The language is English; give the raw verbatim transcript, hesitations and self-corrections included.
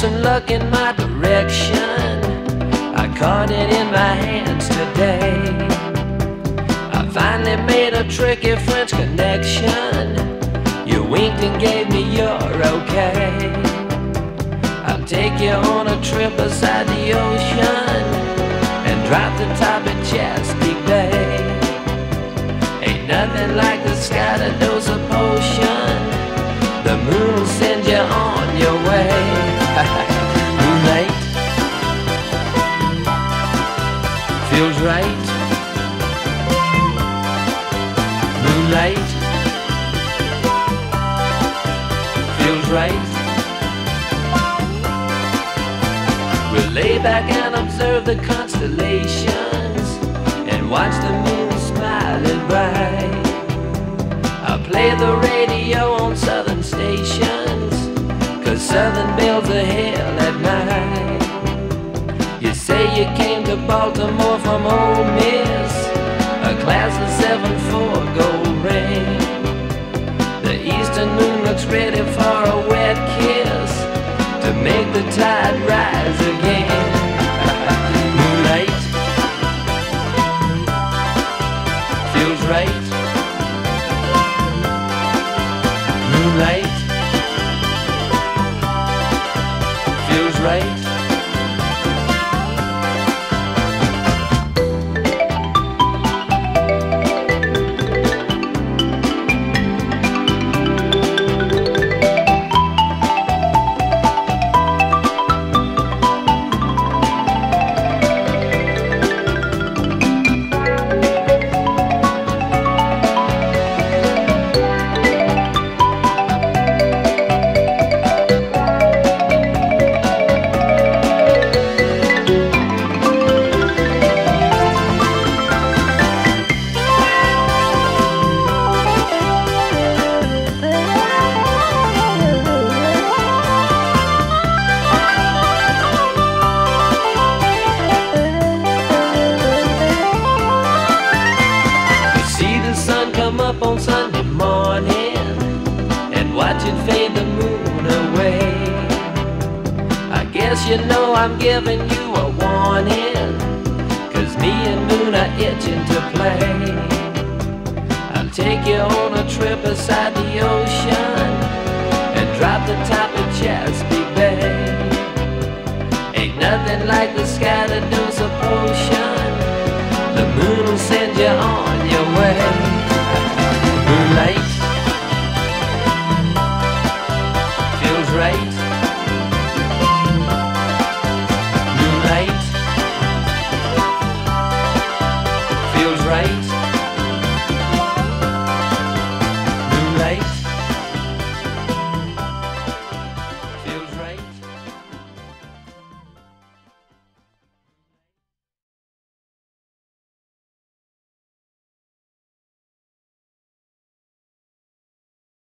some luck in my direction. I caught it in my hands today. I finally made a tricky French connection. You winked and gave me your okay. I'll take you on a trip beside the ocean and drop the top of Chesapeake Bay. Ain't nothing like the sky to dose a potion. The moon will send you on your way. Moonlight feels right. Moonlight feels right. We'll lay back and observe the constellations and watch the moon smiling bright. I'll play the radio on southern stations, 'cause southern bells are hell at night. You say you came to Baltimore from Ole Miss, a class of seven four gold ring. The eastern moon looks ready for a wet kiss to make the tide rise again. Moonlight feels right. Moonlight feels right. Up on Sunday morning and watch it fade the moon away. I guess you know I'm giving you a warning, 'cause me and moon are itching to play. I'll take you on a trip beside the ocean and drop the top of Chesapeake Bay. Ain't nothing like the